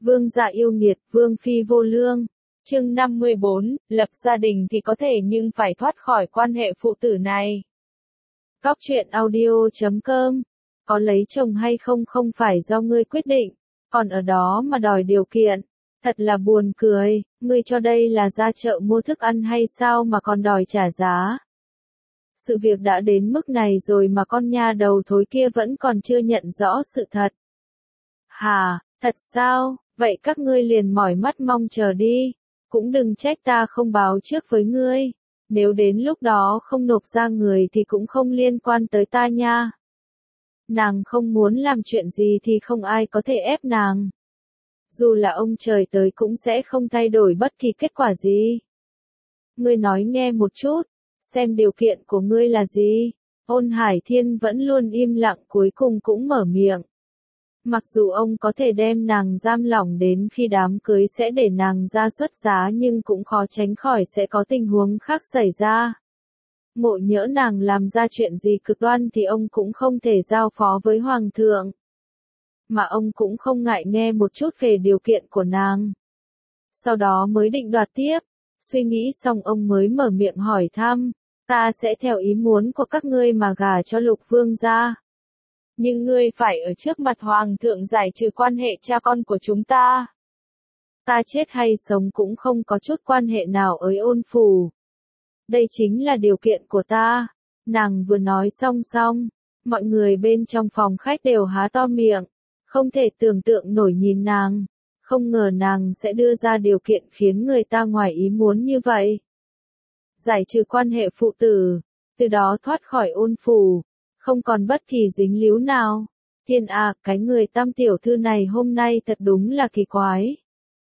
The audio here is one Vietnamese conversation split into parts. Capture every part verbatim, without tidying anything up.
Vương gia yêu nghiệt, vương phi vô lương. Chương năm mươi bốn, lập gia đình thì có thể nhưng phải thoát khỏi quan hệ phụ tử này. Góc truyện audio chấm com. Có lấy chồng hay không không phải do ngươi quyết định, còn ở đó mà đòi điều kiện. Thật là buồn cười, ngươi cho đây là ra chợ mua thức ăn hay sao mà còn đòi trả giá. Sự việc đã đến mức này rồi mà con nha đầu thối kia vẫn còn chưa nhận rõ sự thật. Hà, thật sao, vậy các ngươi liền mỏi mắt mong chờ đi, cũng đừng trách ta không báo trước với ngươi, nếu đến lúc đó không nộp ra người thì cũng không liên quan tới ta nha. Nàng không muốn làm chuyện gì thì không ai có thể ép nàng. Dù là ông trời tới cũng sẽ không thay đổi bất kỳ kết quả gì. Ngươi nói nghe một chút, xem điều kiện của ngươi là gì. Ôn Hải Thiên vẫn luôn im lặng cuối cùng cũng mở miệng. Mặc dù ông có thể đem nàng giam lỏng đến khi đám cưới sẽ để nàng ra xuất giá nhưng cũng khó tránh khỏi sẽ có tình huống khác xảy ra. Ngộ nhỡ nàng làm ra chuyện gì cực đoan thì ông cũng không thể giao phó với Hoàng thượng. Mà ông cũng không ngại nghe một chút về điều kiện của nàng. Sau đó mới định đoạt tiếp, suy nghĩ xong ông mới mở miệng hỏi thăm, ta sẽ theo ý muốn của các ngươi mà gả cho Lục Vương gia. Nhưng ngươi phải ở trước mặt Hoàng thượng giải trừ quan hệ cha con của chúng ta. Ta chết hay sống cũng không có chút quan hệ nào với Ôn phủ. Đây chính là điều kiện của ta. Nàng vừa nói xong xong, mọi người bên trong phòng khách đều há to miệng, không thể tưởng tượng nổi nhìn nàng, không ngờ nàng sẽ đưa ra điều kiện khiến người ta ngoài ý muốn như vậy. Giải trừ quan hệ phụ tử, từ đó thoát khỏi Ôn phủ, không còn bất kỳ dính líu nào. Thiên à, cái người Tam tiểu thư này hôm nay thật đúng là kỳ quái.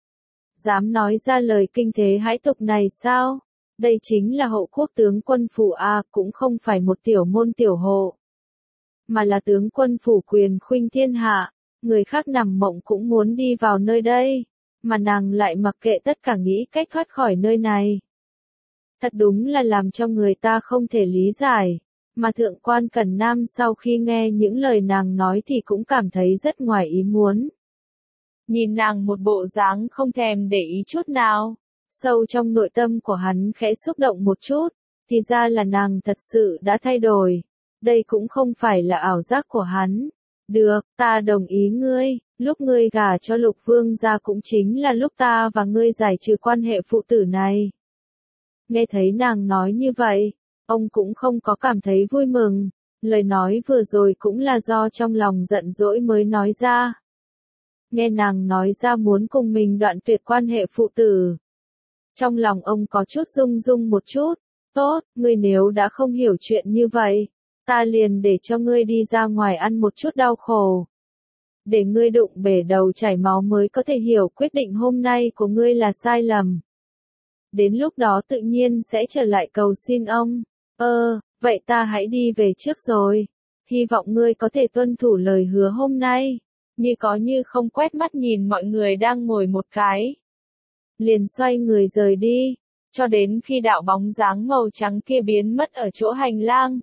Dám nói ra lời kinh thế hãi tục này sao? Đây chính là hậu quốc tướng quân phủ a, cũng không phải một tiểu môn tiểu hộ, mà là tướng quân phủ quyền khuynh thiên hạ, người khác nằm mộng cũng muốn đi vào nơi đây, mà nàng lại mặc kệ tất cả nghĩ cách thoát khỏi nơi này. Thật đúng là làm cho người ta không thể lý giải, mà thượng quan Cẩn Nam sau khi nghe những lời nàng nói thì cũng cảm thấy rất ngoài ý muốn. Nhìn nàng một bộ dáng không thèm để ý chút nào. Sâu trong nội tâm của hắn khẽ xúc động một chút, thì ra là nàng thật sự đã thay đổi. Đây cũng không phải là ảo giác của hắn. Được, ta đồng ý ngươi, lúc ngươi gả cho Lục Vương gia cũng chính là lúc ta và ngươi giải trừ quan hệ phụ tử này. Nghe thấy nàng nói như vậy, ông cũng không có cảm thấy vui mừng, lời nói vừa rồi cũng là do trong lòng giận dỗi mới nói ra. Nghe nàng nói ra muốn cùng mình đoạn tuyệt quan hệ phụ tử. Trong lòng ông có chút rung rung một chút, tốt, ngươi nếu đã không hiểu chuyện như vậy, ta liền để cho ngươi đi ra ngoài ăn một chút đau khổ. Để ngươi đụng bể đầu chảy máu mới có thể hiểu quyết định hôm nay của ngươi là sai lầm. Đến lúc đó tự nhiên sẽ trở lại cầu xin ông. Ơ, vậy ta hãy đi về trước rồi. Hy vọng ngươi có thể tuân thủ lời hứa hôm nay. Như có như không quét mắt nhìn mọi người đang ngồi một cái. Liền xoay người rời đi, cho đến khi đạo bóng dáng màu trắng kia biến mất ở chỗ hành lang.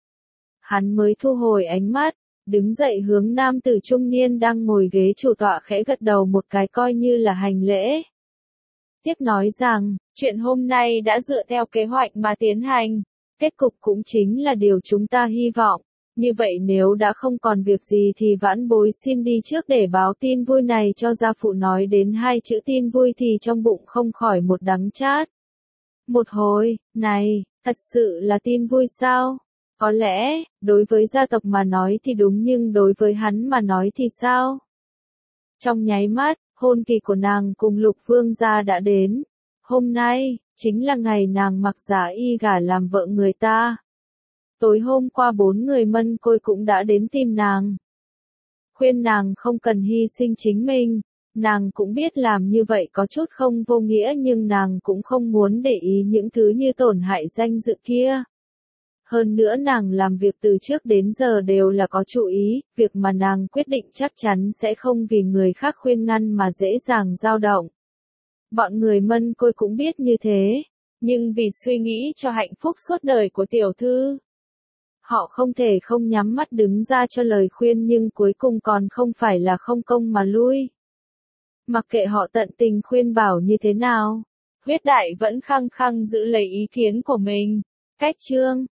Hắn mới thu hồi ánh mắt, đứng dậy hướng nam tử trung niên đang ngồi ghế chủ tọa khẽ gật đầu một cái coi như là hành lễ. Tiếp nói rằng, chuyện hôm nay đã dựa theo kế hoạch mà tiến hành, kết cục cũng chính là điều chúng ta hy vọng. Như vậy nếu đã không còn việc gì thì vãn bối xin đi trước để báo tin vui này cho gia phụ. Nói đến hai chữ tin vui thì trong bụng không khỏi một đắng chát. Một hồi, này, thật sự là tin vui sao? Có lẽ, đối với gia tộc mà nói thì đúng nhưng đối với hắn mà nói thì sao? Trong nháy mắt, hôn kỳ của nàng cùng Lục Vương gia đã đến. Hôm nay, chính là ngày nàng mặc giả y gả làm vợ người ta. Tối hôm qua bốn người mân côi cũng đã đến tìm nàng. Khuyên nàng không cần hy sinh chính mình, nàng cũng biết làm như vậy có chút không vô nghĩa nhưng nàng cũng không muốn để ý những thứ như tổn hại danh dự kia. Hơn nữa nàng làm việc từ trước đến giờ đều là có chú ý, việc mà nàng quyết định chắc chắn sẽ không vì người khác khuyên ngăn mà dễ dàng dao động. Bọn người mân côi cũng biết như thế, nhưng vì suy nghĩ cho hạnh phúc suốt đời của tiểu thư, họ không thể không nhắm mắt đứng ra cho lời khuyên nhưng cuối cùng còn không phải là không công mà lui. Mặc kệ họ tận tình khuyên bảo như thế nào, Huyết Đại vẫn khăng khăng giữ lấy ý kiến của mình. Cách chương